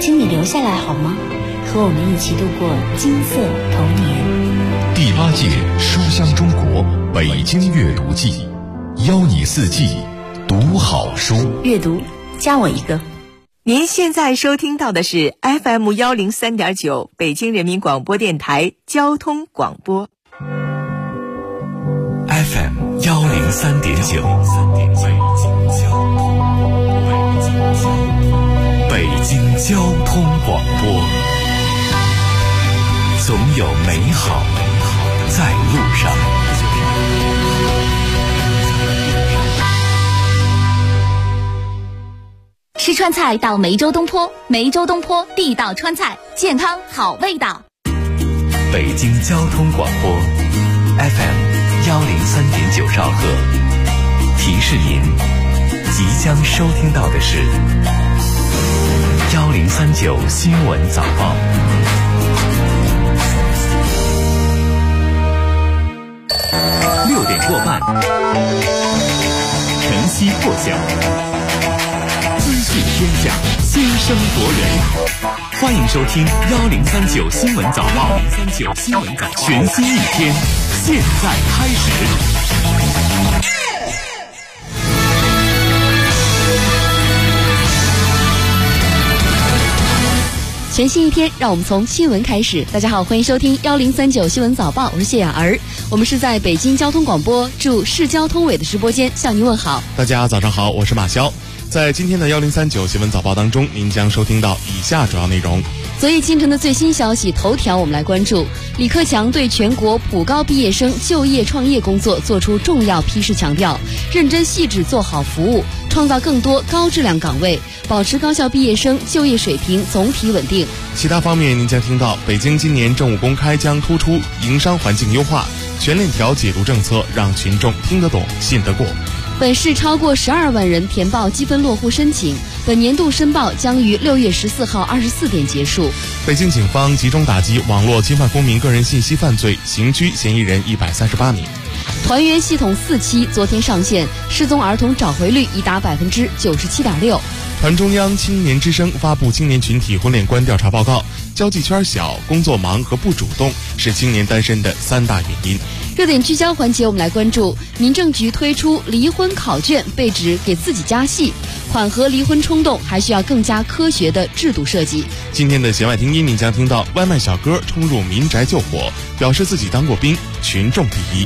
请你留下来好吗？和我们一起度过金色童年。 第8届书香中国北京阅读季，邀你四季读好书。 阅读，加我一个。 您现在收听到的是 FM103.9 北京人民广播电台交通广播。 FM103.9 北京交通广播，总有美好在路上。 吃川菜到梅州东坡，梅州东坡地道川菜，健康好味道。 北京交通广播 FM103.9 兆赫，提示您即将收听到的是1039新闻早报。6点过半，晨曦破晓，资讯天下，先声夺人。欢迎收听1039新闻早报，1039新闻早报，全新一天，现在开始。 全新一天，让我们从新闻开始。大家好，欢迎收听1039新闻早报，我是谢雅儿。我们是在北京交通广播驻市交通委的直播间向您问好。 大家早上好，我是马潇。在今天的1039新闻早报当中，您将收听到以下主要内容。 昨夜今晨的最新消息头条，我们来关注李克强对全国普高毕业生就业创业工作作出重要批示，强调认真细致做好服务，创造更多高质量岗位，保持高校毕业生就业水平总体稳定。 其他方面，您将听到北京今年政务公开将突出营商环境优化，全链条解读政策，让群众听得懂信得过。 本市超过12万人填报积分落户申请，本年度申报将于6月14号24点结束。 北京警方集中打击网络侵犯公民个人信息犯罪，刑拘嫌疑人138名。 团圆系统4期昨天上线，失踪儿童找回率已达97.6%。 团中央青年之声发布青年群体婚恋观调查报告，交际圈小、工作忙和不主动是青年单身的3大原因。 热点聚焦环节，我们来关注民政局推出离婚考卷，被指给自己加戏，缓和离婚冲动还需要更加科学的制度设计。 今天的弦外听音，你将听到外卖小哥冲入民宅救火，表示自己当过兵，群众第一。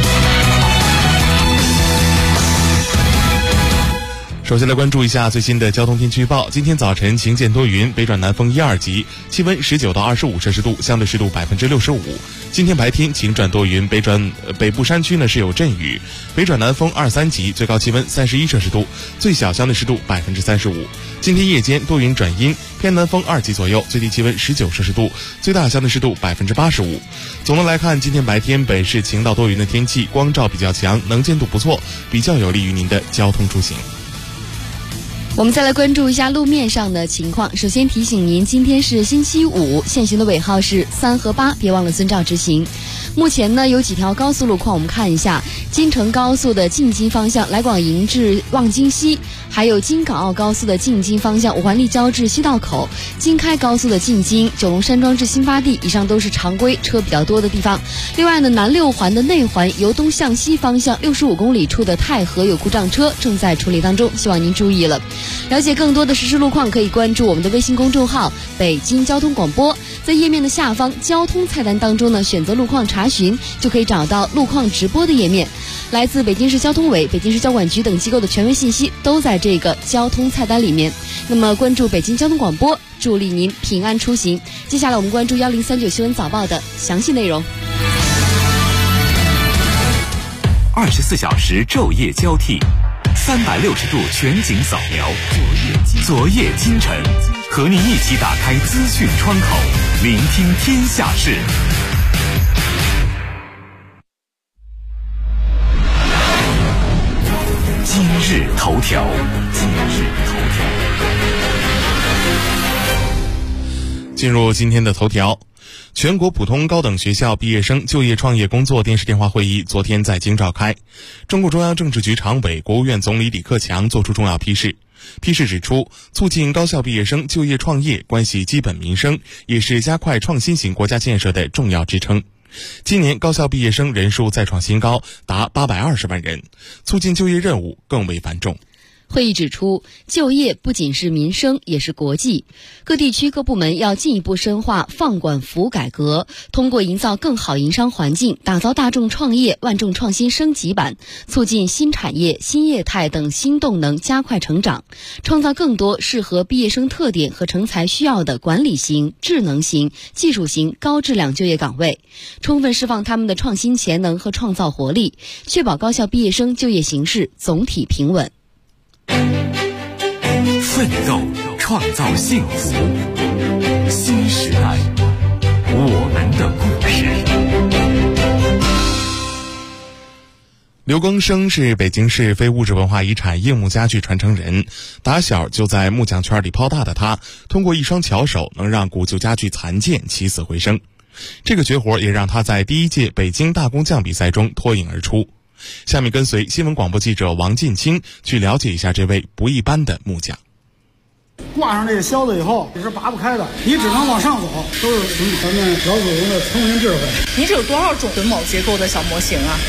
首先来关注一下最新的交通天气预报。今天早晨晴间多云，北转南风1、2级，气温19到25摄氏度，相对湿度65%。今天白天晴转多云，北部山区呢是有阵雨，北转南风2、3级，最高气温31摄氏度，最小相对湿度35%。今天夜间多云转阴，偏南风2级左右，最低气温19摄氏度，最大相对湿度85%。总的来看，今天白天本市晴到多云的天气，光照比较强，能见度不错，比较有利于您的交通出行。 我们再来关注一下路面上的情况。首先提醒您，今天是星期五，限行的尾号是3和8，别忘了遵照执行。目前呢有几条高速路况，我们看一下：京承高速的进京方向来广营至望京西，还有京港澳高速的进京方向五环立交至西道口，京开高速的进京九龙山庄至新发地，以上都是常规车比较多的地方。另外呢，南6环的内环由东向西方向65公里处的太和有故障车正在处理当中，希望您注意了。了解更多的实时路况，可以关注我们的微信公众号北京交通广播，在页面的下方交通菜单当中呢，选择路况查询，就可以找到路况直播的页面。来自北京市交通委、北京市交管局等机构的权威信息都在这个交通菜单里面。那么关注北京交通广播，助力您平安出行。接下来我们关注1039新闻早报的详细内容。 24小时昼夜交替，360度全景扫描，昨夜今晨，和你一起打开资讯窗口，聆听天下事。今日头条。 进入今天的头条。全国普通高等学校毕业生就业创业工作电视电话会议昨天在京召开，中共中央政治局常委、国务院总理李克强作出重要批示。 批示指出，促进高校毕业生就业创业关系基本民生，也是加快创新型国家建设的重要支撑。今年高校毕业生人数再创新高，达820万人，促进就业任务更为繁重。 会议指出，就业不仅是民生，也是国际。各地区各部门要进一步深化放管服改革，通过营造更好营商环境，打造大众创业、万众创新升级版，促进新产业、新业态等新动能加快成长，创造更多适合毕业生特点和成才需要的管理型、智能型、技术型高质量就业岗位，充分释放他们的创新潜能和创造活力，确保高校毕业生就业形势总体平稳。 奋斗，创造幸福。新时代，我们的故事。 刘更生是北京市非物质文化遗产硬木家具传承人，打小就在木匠圈里泡大的他，通过一双巧手能让古旧家具残件起死回生。这个绝活也让他在第一届北京大工匠比赛中脱颖而出。下面跟随新闻广播记者王进清去了解一下这位不一般的木匠。 挂上这个销子以后，你是拔不开的，你只能往上走，都是咱们老祖宗的聪明智慧。 您这有多少种榫卯结构的小模型啊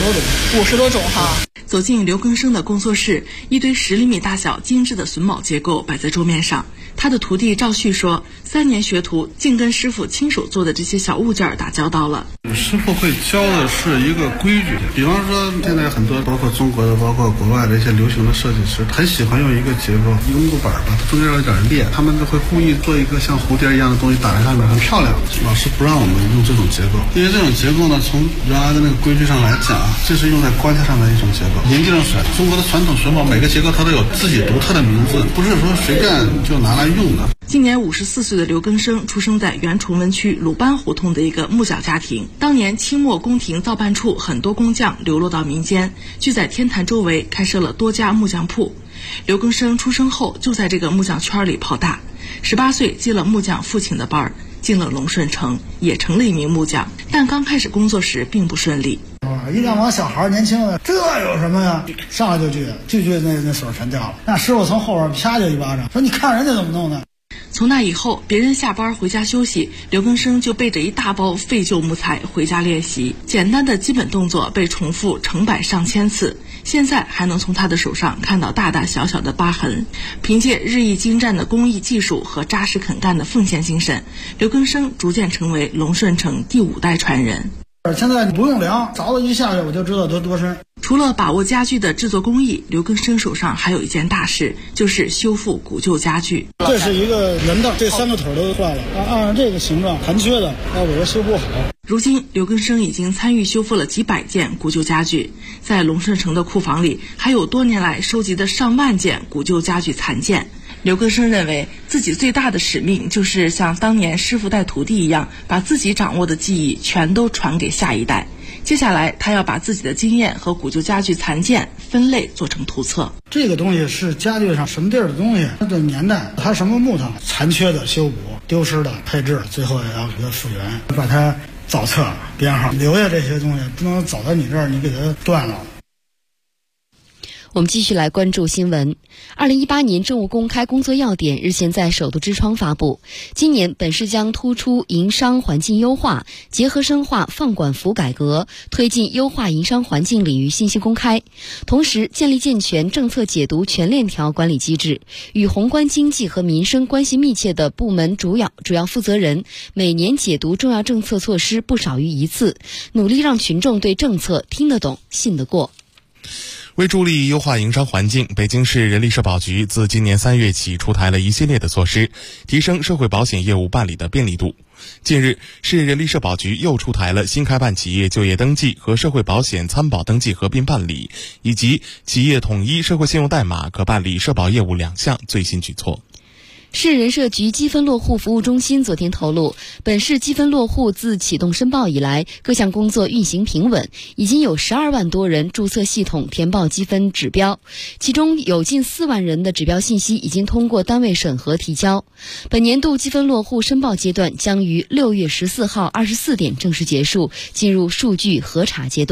？50多种哈。 走进刘更生的工作室，一堆10厘米大小精致的榫卯结构摆在桌面上。他的徒弟赵旭说，3年学徒，竟跟师傅亲手做的这些小物件打交道了。 师傅会教的是一个规矩，比方说现在很多包括中国的包括国外的一些流行的设计师很喜欢用一个结构，一个木板吧，中间有点裂，他们就会故意做一个像蝴蝶一样的东西打在上面，很漂亮。老师不让我们用这种结构，因为这种结构呢，从原来的那个规矩上来讲，这是用在棺材上的一种结构。银锭水，中国的传统榫卯每个结构它都有自己独特的名字，不是说随便就拿来用的。 今年54岁的刘更生出生在原崇文区鲁班胡同的一个木匠家庭。当年清末宫廷造办处很多工匠流落到民间，聚在天坛周围开设了多家木匠铺。刘更生出生后就在这个木匠圈里泡大，18岁接了木匠父亲的班，进了龙顺城，也成了一名木匠。但刚开始工作时并不顺利。 一两帮小孩年轻的，这有什么呀？上来就锯那锁全掉了。那师傅从后边啪就一巴掌，说你看人家怎么弄的。 从那以后，别人下班回家休息，刘更生就背着一大包废旧木材回家练习。简单的基本动作被重复成百上千次，现在还能从他的手上看到大大小小的疤痕。凭借日益精湛的工艺技术和扎实肯干的奉献精神，刘更生逐渐成为龙顺城第5代传人。 现在不用量，凿子一下去我就知道多深。 除了把握家具的制作工艺，刘更生手上还有一件大事，就是修复古旧家具。 这是一个圆凳，这3个腿都坏了，按这个形状残缺的，要给它修补好。 如今，刘更生已经参与修复了几百件古旧家具，在龙顺城的库房里，还有多年来收集的上万件古旧家具残件。刘更生认为自己最大的使命就是像当年师傅带徒弟一样，把自己掌握的技艺全都传给下一代。接下来他要把自己的经验和古旧家具残件分类做成图册。 这个东西是家具上什么地儿的东西，它的年代，它什么木头残缺的修补，丢失的配置，最后也要给它复原，把它造册编号，留下这些东西，不能走到你这儿你给它断了。 我们继续来关注新闻。2018年政务公开工作要点日前在首都之窗发布。今年本市将突出营商环境优化，结合深化放管服改革，推进优化营商环境领域信息公开，同时建立健全政策解读全链条管理机制，与宏观经济和民生关系密切的部门主要负责人每年解读重要政策措施不少于1次，努力让群众对政策听得懂、信得过。 为助力优化营商环境，北京市人力社保局自今年3月起出台了一系列的措施，提升社会保险业务办理的便利度。近日，市人力社保局又出台了新开办企业就业登记和社会保险参保登记合并办理，以及企业统一社会信用代码可办理社保业务2项最新举措。 市人社局积分落户服务中心昨天透露，本市积分落户自启动申报以来，各项工作运行平稳，已经有12万多人注册系统填报积分指标，其中有近4万人的指标信息已经通过单位审核提交。本年度积分落户申报阶段将于6月14号24点正式结束，进入数据核查阶段。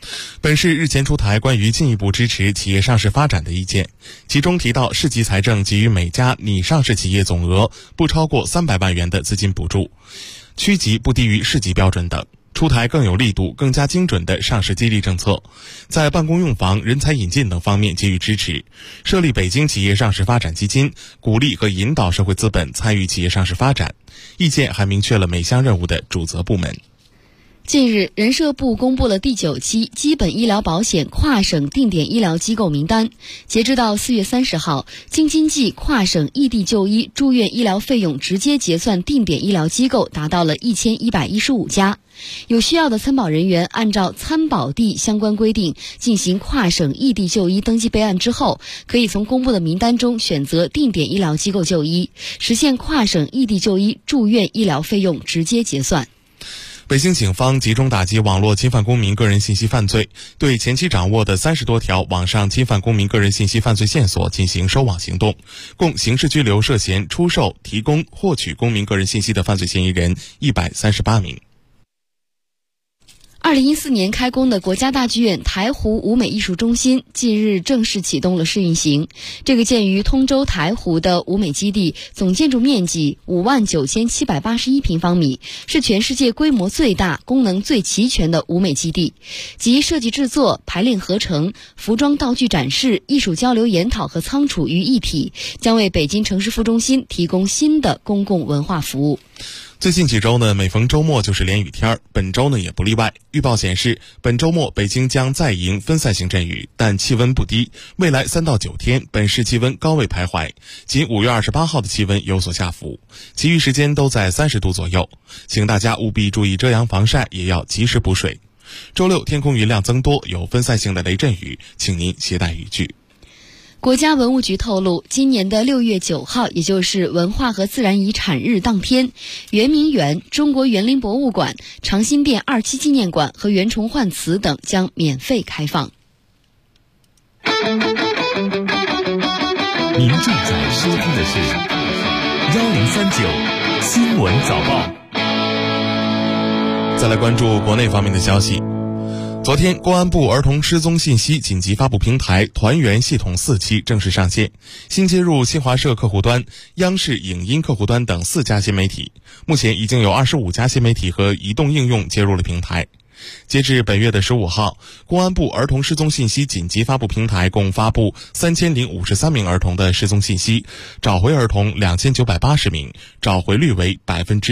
本市日前出台关于进一步支持企业上市发展的意见，其中提到市级财政给予每家拟上市企业总额不超过300万元的资金补助，区级不低于市级标准等，出台更有力度、更加精准的上市激励政策，在办公用房、人才引进等方面给予支持，设立北京企业上市发展基金，鼓励和引导社会资本参与企业上市发展。意见还明确了每项任务的主责部门。 近日，人社部公布了第9期基本医疗保险跨省定点医疗机构名单。截至到4月30号，京津冀跨省异地就医住院医疗费用直接结算定点医疗机构达到了1115家。有需要的参保人员按照参保地相关规定进行跨省异地就医登记备案之后，可以从公布的名单中选择定点医疗机构就医，实现跨省异地就医住院医疗费用直接结算。 北京警方集中打击网络侵犯公民个人信息犯罪，对前期掌握的30多条网上侵犯公民个人信息犯罪线索进行收网行动，共刑事拘留涉嫌出售、提供、获取公民个人信息的犯罪嫌疑人138名。 2014年开工的国家大剧院台湖舞美艺术中心近日正式启动了试运行。这个建于通州台湖的舞美基地总建筑面积59781平方米，是全世界规模最大、功能最齐全的舞美基地，集设计制作、排练合成、服装道具展示、艺术交流研讨和仓储于一体，将为北京城市副中心提供新的公共文化服务。 最近几周呢，每逢周末就是连雨天，本周呢也不例外。预报显示，本周末北京将再迎分散性阵雨，但气温不低。未来3到9天，本市气温高位徘徊，仅5月28号的气温有所下浮，其余时间都在30度左右。请大家务必注意遮阳防晒，也要及时补水。周六天空云量增多，有分散性的雷阵雨，请您携带雨具。 国家文物局透露，今年的6月9号，也就是文化和自然遗产日当天，圆明园、中国园林博物馆、长辛店2期纪念馆和袁崇焕祠等将免费开放。 您正在收听的是1039新闻早报。 再来关注国内方面的消息。昨天，公安部儿童失踪信息紧急发布平台团圆系统4期正式上线，新接入新华社客户端、央视影音客户端等4家新媒体，目前已经有25家新媒体和移动应用接入了平台。截至本月的15号，公安部儿童失踪信息紧急发布平台共发布3053名儿童的失踪信息，找回儿童2980名，找回率为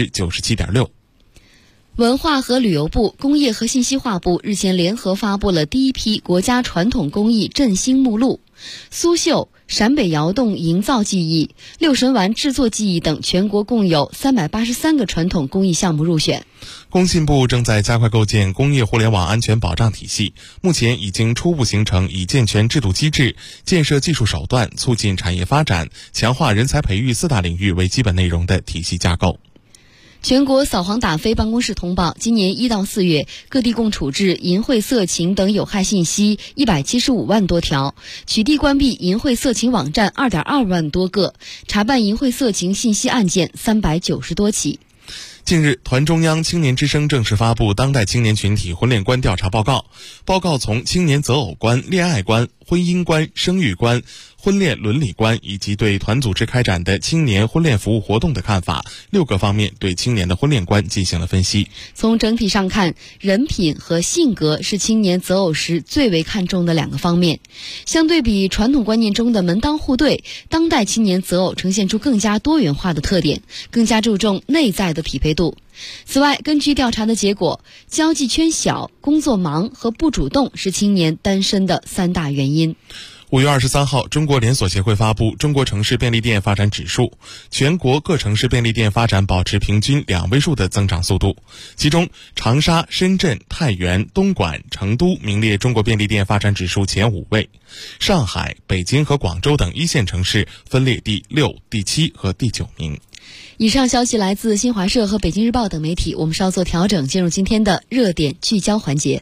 97.6%。 文化和旅游部、工业和信息化部日前联合发布了第一批国家传统工艺振兴目录，苏绣、陕北窑洞营造技艺、六神丸制作技艺等全国共有383个传统工艺项目入选。 工信部正在加快构建工业互联网安全保障体系，目前已经初步形成以健全制度机制、建设技术手段、促进产业发展、强化人才培育4大领域为基本内容的体系架构。 全国扫黄打非办公室通报，今年1到4月，各地共处置淫秽色情等有害信息175万多条，取缔关闭淫秽色情网站2.2万多个，查办淫秽色情信息案件390多起。 近日，团中央青年之声正式发布当代青年群体婚恋观调查报告。报告从青年择偶观、恋爱观、婚姻观、生育观、婚恋伦理观以及对团组织开展的青年婚恋服务活动的看法6个方面，对青年的婚恋观进行了分析。 从整体上看，人品和性格是青年择偶时最为看重的2个方面。相对比传统观念中的门当户对，当代青年择偶呈现出更加多元化的特点，更加注重内在的匹配度。此外，根据调查的结果，交际圈小、工作忙和不主动是青年单身的3大原因。 5月23号，中国连锁协会发布《中国城市便利店发展指数》，全国各城市便利店发展保持平均2位数的增长速度，其中长沙、深圳、太原、东莞、成都名列中国便利店发展指数前5位，上海、北京和广州等1线城市分列第6、第7和第9名。 以上消息来自新华社和北京日报等媒体，我们稍作调整，进入今天的热点聚焦环节。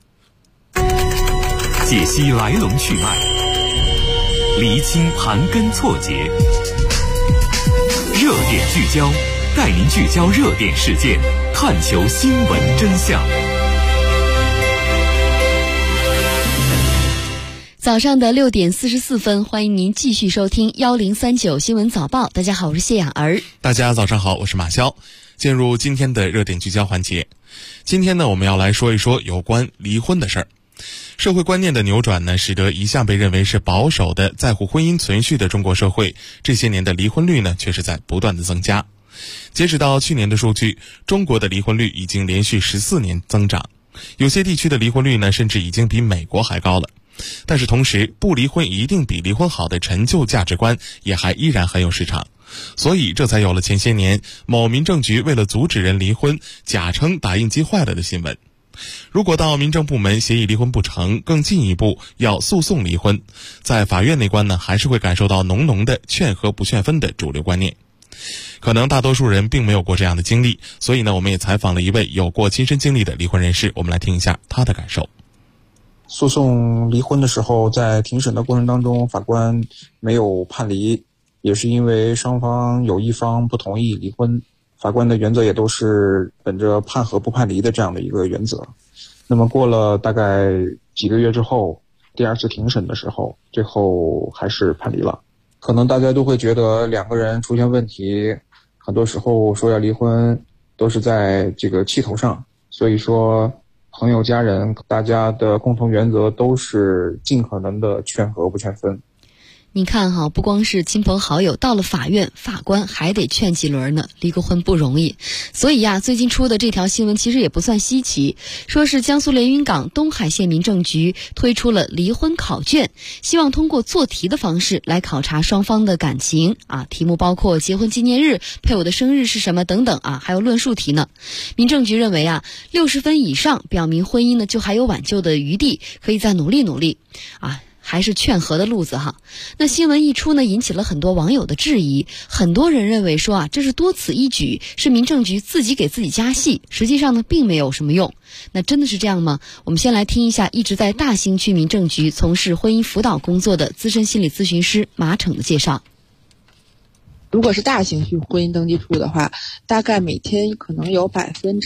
解析来龙去脉，厘清盘根错节，热点聚焦，带您聚焦热点事件，探求新闻真相。 早上的6点44分，欢迎您继续收听1039新闻早报。大家好，我是谢雅儿。 大家早上好，我是马潇。进入今天的热点聚焦环节。今天呢，我们要来说一说有关离婚的事儿。社会观念的扭转呢，使得一向被认为是保守的、在乎婚姻存续的中国社会，这些年的离婚率呢，却是在不断的增加。截止到去年的数据，中国的离婚率已经连续14年增长，有些地区的离婚率呢，甚至已经比美国还高了。但是同时，不离婚一定比离婚好的陈旧价值观也还依然很有市场，所以这才有了前些年某民政局为了阻止人离婚，假称打印机坏了的新闻。如果到民政部门协议离婚不成，更进一步要诉讼离婚，在法院那关呢，还是会感受到浓浓的劝和不劝分的主流观念。可能大多数人并没有过这样的经历，所以呢，我们也采访了一位有过亲身经历的离婚人士，我们来听一下他的感受。 诉讼离婚的时候，在庭审的过程当中，法官没有判离，也是因为双方有一方不同意离婚，法官的原则也都是本着判和不判离的这样的一个原则。那么过了大概几个月之后，第二次庭审的时候，最后还是判离了。可能大家都会觉得两个人出现问题，很多时候说要离婚都是在这个气头上，所以说朋友家人大家的共同原则都是尽可能的劝和不劝分。 你看哈，不光是亲朋好友，到了法院，法官还得劝几轮呢，离个婚不容易。所以呀，最近出的这条新闻其实也不算稀奇，说是江苏连云港东海县民政局推出了离婚考卷，希望通过做题的方式来考察双方的感情啊，题目包括结婚纪念日、配偶的生日是什么等等啊，还有论述题呢。民政局认为啊，60分以上表明婚姻呢就还有挽救的余地，可以再努力努力啊。还是劝和的路子哈。那新闻一出呢，引起了很多网友的质疑，很多人认为说啊，这是多此一举，是民政局自己给自己加戏，实际上呢并没有什么用。那真的是这样吗？我们先来听一下一直在大兴区民政局从事婚姻辅导工作的资深心理咨询师马骋的介绍。 如果是大型区婚姻登记处的话，大概每天可能有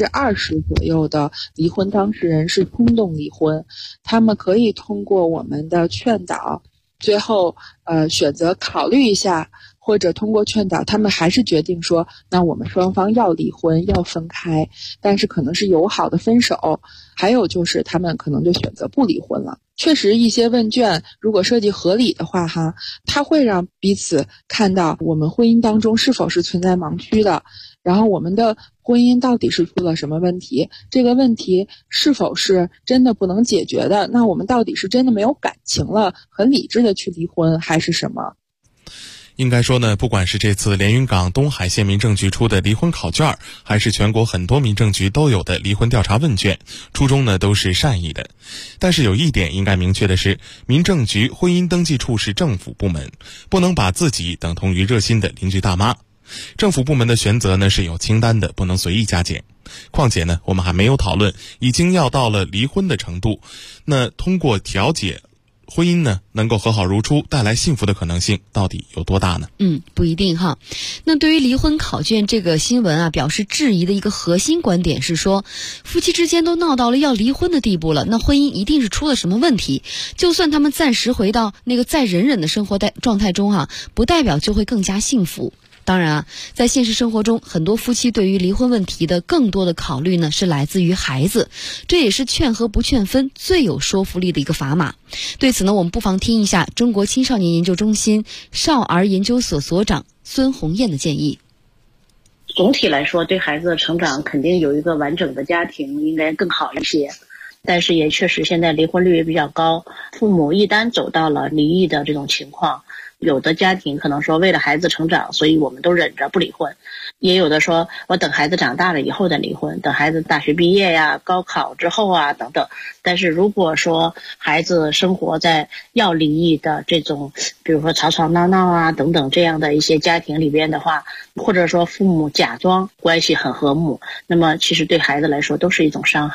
20%左右的离婚当事人是冲动离婚，他们可以通过我们的劝导，最后选择考虑一下，或者通过劝导他们还是决定说，那我们双方要离婚要分开，但是可能是友好的分手，还有就是他们可能就选择不离婚了。确实一些问卷如果设计合理的话哈，它会让彼此看到我们婚姻当中是否是存在盲区的，然后我们的婚姻到底是出了什么问题，这个问题是否是真的不能解决的，那我们到底是真的没有感情了，很理智的去离婚还是什么。 应该说呢，不管是这次连云港东海县民政局出的离婚考卷，还是全国很多民政局都有的离婚调查问卷，初衷呢都是善意的。但是有一点应该明确的是，民政局婚姻登记处是政府部门，不能把自己等同于热心的邻居大妈。政府部门的选择呢是有清单的，不能随意加减。况且呢，我们还没有讨论，已经要到了离婚的程度，那通过调解婚姻呢能够和好如初，带来幸福的可能性到底有多大呢？ 不一定哈。那对于离婚考卷这个新闻啊，表示质疑的一个核心观点是说，夫妻之间都闹到了要离婚的地步了，那婚姻一定是出了什么问题。就算他们暂时回到那个再忍忍的生活状态中啊，不代表就会更加幸福。当然啊，在现实生活中，很多夫妻对于离婚问题的更多的考虑呢，是来自于孩子，这也是劝和不劝分最有说服力的一个砝码。对此呢，我们不妨听一下中国青少年研究中心少儿研究所所长孙红艳的建议。 总体来说，对孩子的成长肯定有一个完整的家庭应该更好一些，但是也确实现在离婚率也比较高，父母一旦走到了离异的这种情况，有的家庭可能说为了孩子成长，所以我们都忍着不离婚，也有的说我等孩子长大了以后再离婚，等孩子大学毕业呀、高考之后啊等等。但是如果说孩子生活在要离异的这种比如说吵吵闹闹啊等等这样的一些家庭里边的话，或者说父母假装关系很和睦，那么其实对孩子来说都是一种伤害。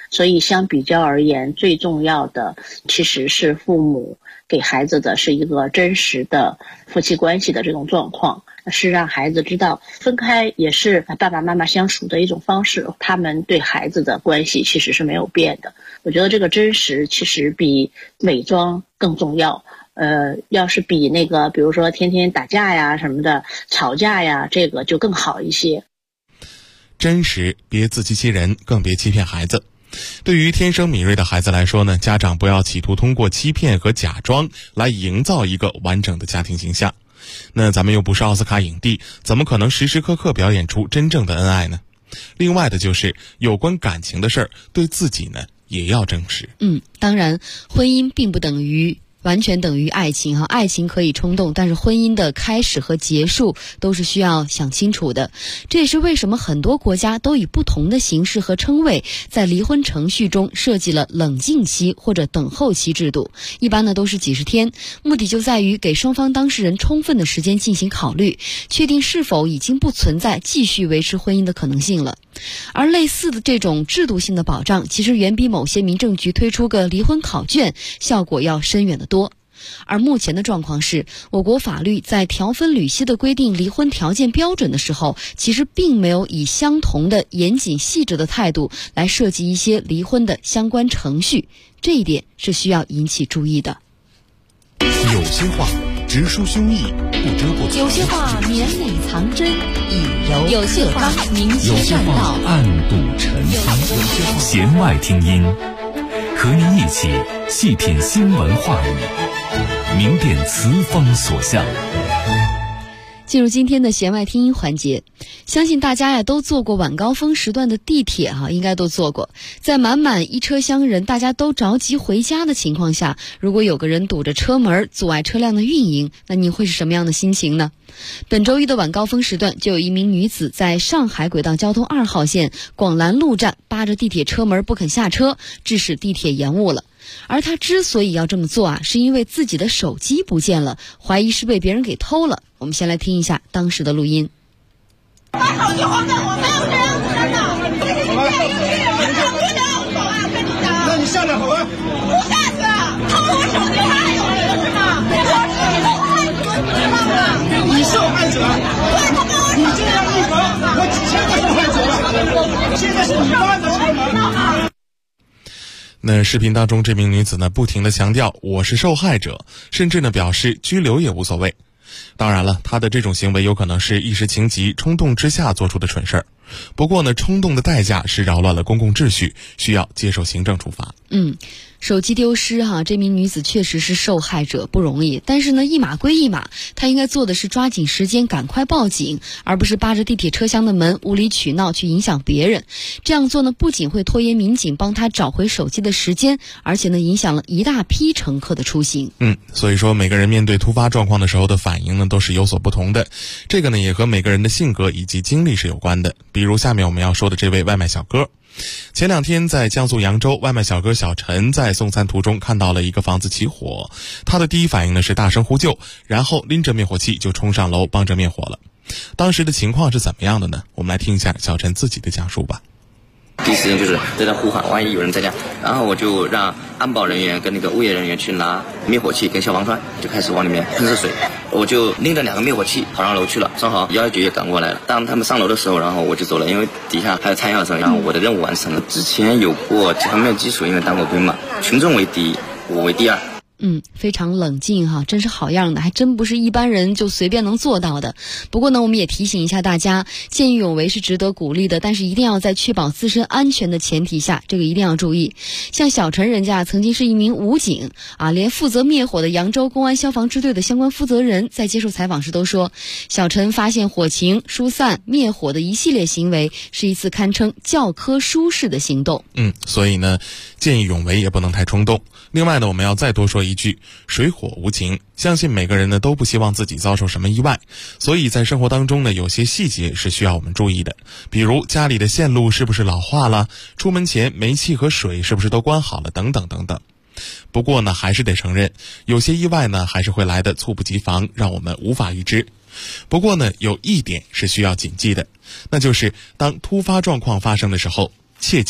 所以相比较而言，最重要的其实是父母给孩子的是一个真实的夫妻关系的这种状况，是让孩子知道分开也是爸爸妈妈相处的一种方式，他们对孩子的关系其实是没有变的。我觉得这个真实其实比伪装更重要。要是比那个比如说天天打架呀什么的，吵架呀，这个就更好一些。 真实，别自欺欺人，更别欺骗孩子。对于天生敏锐的孩子来说呢，家长不要企图通过欺骗和假装来营造一个完整的家庭形象。那咱们又不是奥斯卡影帝，怎么可能时时刻刻表演出真正的恩爱呢？另外的就是有关感情的事儿，对自己呢也要真实。 当然，婚姻并不完全等于爱情哈，爱情可以冲动，但是婚姻的开始和结束都是需要想清楚的。这也是为什么很多国家都以不同的形式和称谓在离婚程序中设计了冷静期或者等候期制度，一般呢都是几十天，目的就在于给双方当事人充分的时间进行考虑，确定是否已经不存在继续维持婚姻的可能性了。而类似的这种制度性的保障，其实远比某些民政局推出个离婚考卷效果要深远得多。而目前的状况是，我国法律在条分缕析的规定离婚条件标准的时候，其实并没有以相同的严谨细致的态度来设计一些离婚的相关程序，这一点是需要引起注意的。 有些话直抒胸臆，不遮不藏； 有些话绵里藏针，以柔有些话明有些话暗度陈仓，弦外听音，和您一起细品新闻话语，明辨词风所向。 进入今天的弦外听音环节，相信大家呀都坐过晚高峰时段的地铁哈，应该都坐过。在满一车厢人，大家都着急回家的情况下，如果有个人堵着车门，阻碍车辆的运营，那你会是什么样的心情呢？本周一的晚高峰时段，就有一名女子在上海轨道交通2号线广兰路站扒着地铁车门不肯下车，致使地铁延误了。而她之所以要这么做啊，是因为自己的手机不见了，怀疑是被别人给偷了。我们先来听一下当时的录音。 把手机还给我，没有人真的，这是你电影剧，我看不了，走啊，跟你讲。那你下来好吧？不下去，偷我手机还有人是吗？我是受害者，你知道吗？你受害者？对，他跟我你这样一说，我几千个受害者了，现在是你扒着车门。 那视频当中，这名女子呢不停地强调我是受害者，甚至呢表示拘留也无所谓。当然了，她的这种行为有可能是一时情急、冲动之下做出的蠢事儿。不过呢，冲动的代价是扰乱了公共秩序，需要接受行政处罚。 手机丢失哈，这名女子确实是受害者，不容易。但是呢，一码归一码，她应该做的是抓紧时间赶快报警，而不是扒着地铁车厢的门无理取闹去影响别人。这样做呢，不仅会拖延民警帮她找回手机的时间，而且呢，影响了一大批乘客的出行。 所以说每个人面对突发状况的时候的反应呢，都是有所不同的。这个呢，也和每个人的性格以及经历是有关的。比如下面我们要说的这位外卖小哥。前2天在江苏扬州，外卖小哥小陈在送餐途中看到了一个房子起火，他的第一反应呢是大声呼救，然后拎着灭火器就冲上楼帮着灭火了。当时的情况是怎么样的呢？我们来听一下小陈自己的讲述吧。 第一时间就是在那呼喊，万一有人在家，然后我就让安保人员跟那个物业人员去拿灭火器跟消防栓，就开始往里面喷射水。我就拎着2个灭火器跑上楼去了，正好119也赶过来了。当他们上楼的时候，然后我就走了，因为底下还有餐药声，然后我的任务完成了。之前有过这方面基础，因为当过兵嘛，群众为第一，我为第二。 非常冷静哈，真是好样的，还真不是一般人就随便能做到的。不过呢，我们也提醒一下大家，见义勇为是值得鼓励的，但是一定要在确保自身安全的前提下，这个一定要注意。像小陈人家曾经是一名武警啊，连负责灭火的扬州公安消防支队的相关负责人在接受采访时都说，小陈发现火情、疏散、灭火的一系列行为是一次堪称教科书式的行动。 所以呢，见义勇为也不能太冲动。另外呢，我们要再多说一句，水火无情，相信每个人呢都不希望自己遭受什么意外，所以在生活当中呢，有些细节是需要我们注意的，比如家里的线路是不是老化了，出门前煤气和水是不是都关好了，等等等等。不过呢，还是得承认，有些意外呢还是会来的猝不及防，让我们无法预知。不过呢，有一点是需要谨记的，那就是当突发状况发生的时候，切记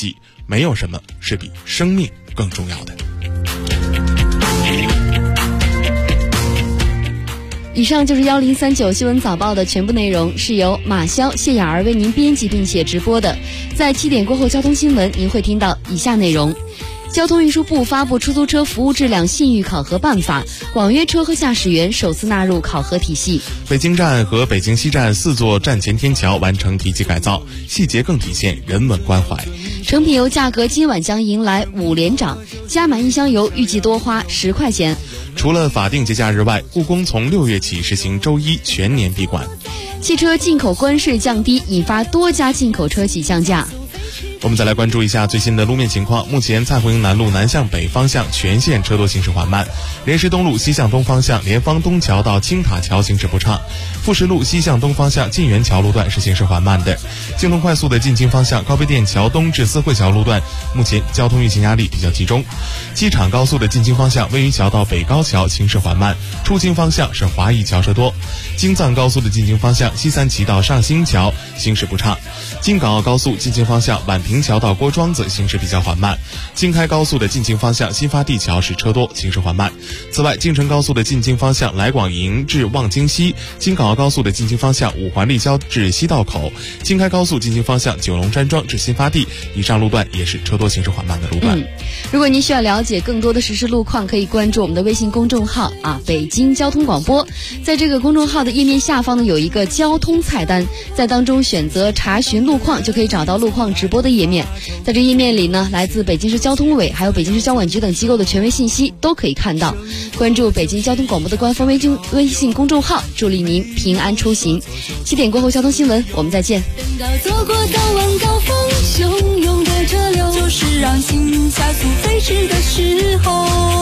没有什么是比生命更重要的。 以上就是1039新闻早报的全部内容，是由马潇、谢雅儿为您编辑并且直播的。在7点过后交通新闻，您会听到以下内容：交通运输部发布出租车服务质量信誉考核办法，网约车和驾驶员首次纳入考核体系。 北京站和北京西站4座站前天桥完成提级改造，细节更体现人文关怀。 成品油价格今晚将迎来5连涨，加满1箱油预计多花10块钱。 除了法定节假日外，故宫从6月起实行周一全年闭馆。 汽车进口关税降低，引发多家进口车企降价。 我们再来关注一下最新的路面情况。目前蔡胡营南路南向北方向全线车多行驶缓慢，莲石东路西向东方向莲芳东桥到青塔桥行驶不畅，富士路西向东方向晋源桥路段是行驶缓慢的。京东快速的进京方向高碑店桥东至四惠桥路段目前交通运行压力比较集中。机场高速的进京方向魏云桥到北高桥行驶缓慢，出京方向是华谊桥车多。京藏高速的进京方向西三旗到上新桥行驶不畅，京港澳高速进京方向宛平桥到郭庄子行驶比较缓慢，京开高速的进京方向新发地桥是车多，行驶缓慢。此外，京承高速的进京方向来广营至望京西，京港澳高速的进京方向五环立交至西道口，京开高速进京方向九龙山庄至新发地，以上路段也是车多行驶缓慢的路段。 如果您需要了解更多的实时路况，可以关注我们的微信公众号北京交通广播。在这个公众号的页面下方呢，有一个交通菜单，在当中选择查询路况，就可以找到路况直播的页面。在这页面里呢，来自北京市交通委还有北京市交管局等机构的权威信息都可以看到。关注北京交通广播的官方微信公众号，助力您平安出行。7点过后交通新闻，我们再见。 等到走过早晚高峰，汹涌的车流就是让心加速飞驰的时候。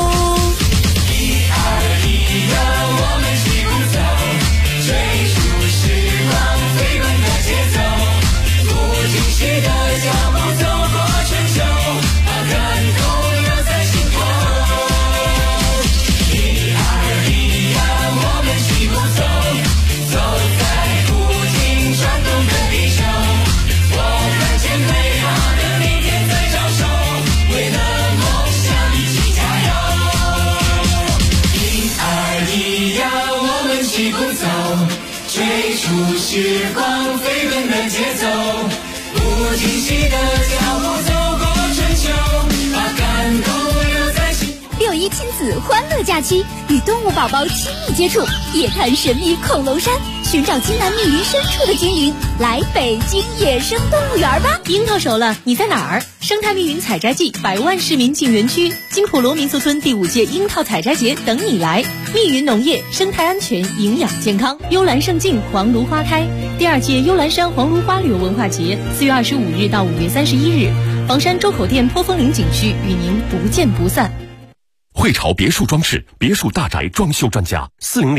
我们齐步走，追逐时光飞奔的节奏，不停息的脚步走过春秋，把感动留在心头。我们齐步走，走在不停转动的地球，我看见美好的明天在招手，为了梦想一起加油。我们齐步走，追逐时光飞奔的节奏，不停息的脚步走过春秋，把感动留在心。6·1亲子欢乐假期，与动物宝宝亲密接触，夜探神秘恐龙山，寻找金南密云深处的精灵，来北京野生动物园吧！ 樱桃熟了，你在哪儿？生态密云采摘季，100万市民进园区，金普罗民俗村第5届樱桃采摘节等你来。密云农业，生态安全，营养健康，幽兰盛尽，黄芦花开。第2届幽兰山黄芦花旅游文化节，4月25日到5月31日，房山周口店坡峰岭景区与您不见不散。 汇潮别墅装饰，别墅大宅装修专家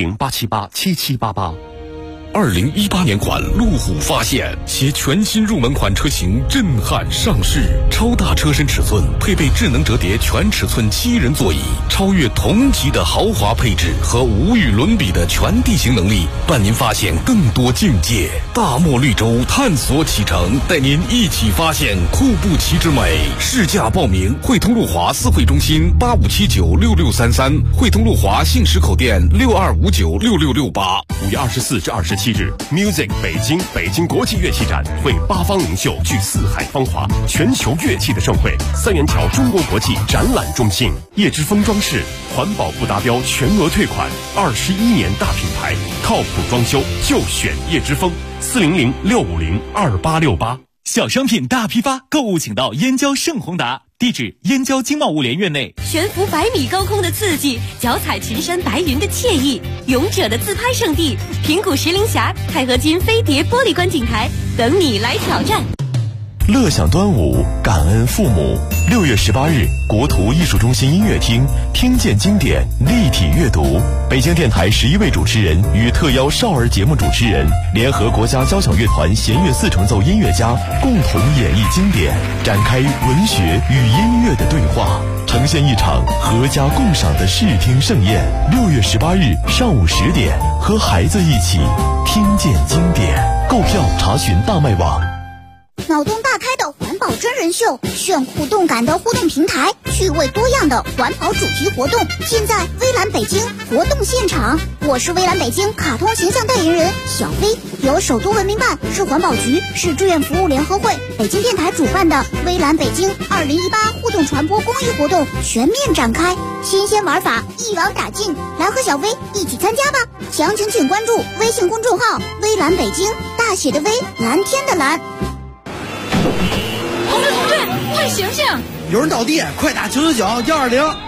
，400-878-7788。2018年款路虎发现，携全新入门款车型震撼上市，超大车身尺寸，配备智能折叠全尺寸7人座椅，超越同级的豪华配置和无与伦比的全地形能力，伴您发现更多境界。大漠绿洲探索启程，带您一起发现库布齐之美。试驾报名，汇通路华4惠中心85796633，汇通路华信实口店62596668。5月24至27日 ，Music 北京国际乐器展为8方领袖聚四海芳华，全球乐器的盛会。三元桥中国国际展览中心，叶之峰装饰，环保不达标全额退款，21年大品牌，靠谱装修就选叶之峰，400-650-2868。 小商品大批发，购物请到燕郊盛宏达，地址燕郊经贸物联院内。 悬浮100米高空的刺激，脚踩群山白云的惬意，勇者的自拍圣地，平谷石林峡钛合金飞碟玻璃观景台，等你来挑战。 乐享端午，感恩父母。6月18日，国图艺术中心音乐厅，听见经典，立体阅读。北京电台11位主持人与特邀少儿节目主持人，联合国家交响乐团弦乐4重奏音乐家，共同演绎经典，展开文学与音乐的对话，呈现一场阖家共赏的视听盛宴。6月18日上午10点，和孩子一起听见经典。购票查询大麦网。 脑洞大开的环保真人秀，炫酷动感的互动平台，趣味多样的环保主题活动，现在微蓝北京活动现场。我是微蓝北京卡通形象代言人小薇，由首都文明办、市环保局、市志愿服务联合会、北京电台主办的微蓝北京2018互动传播公益活动全面展开，新鲜玩法一网打尽，来和小薇一起参加吧！详情请关注微信公众号微蓝北京，大写的微，蓝天的蓝。 同志，快醒醒！ 有人倒地，快打999-120。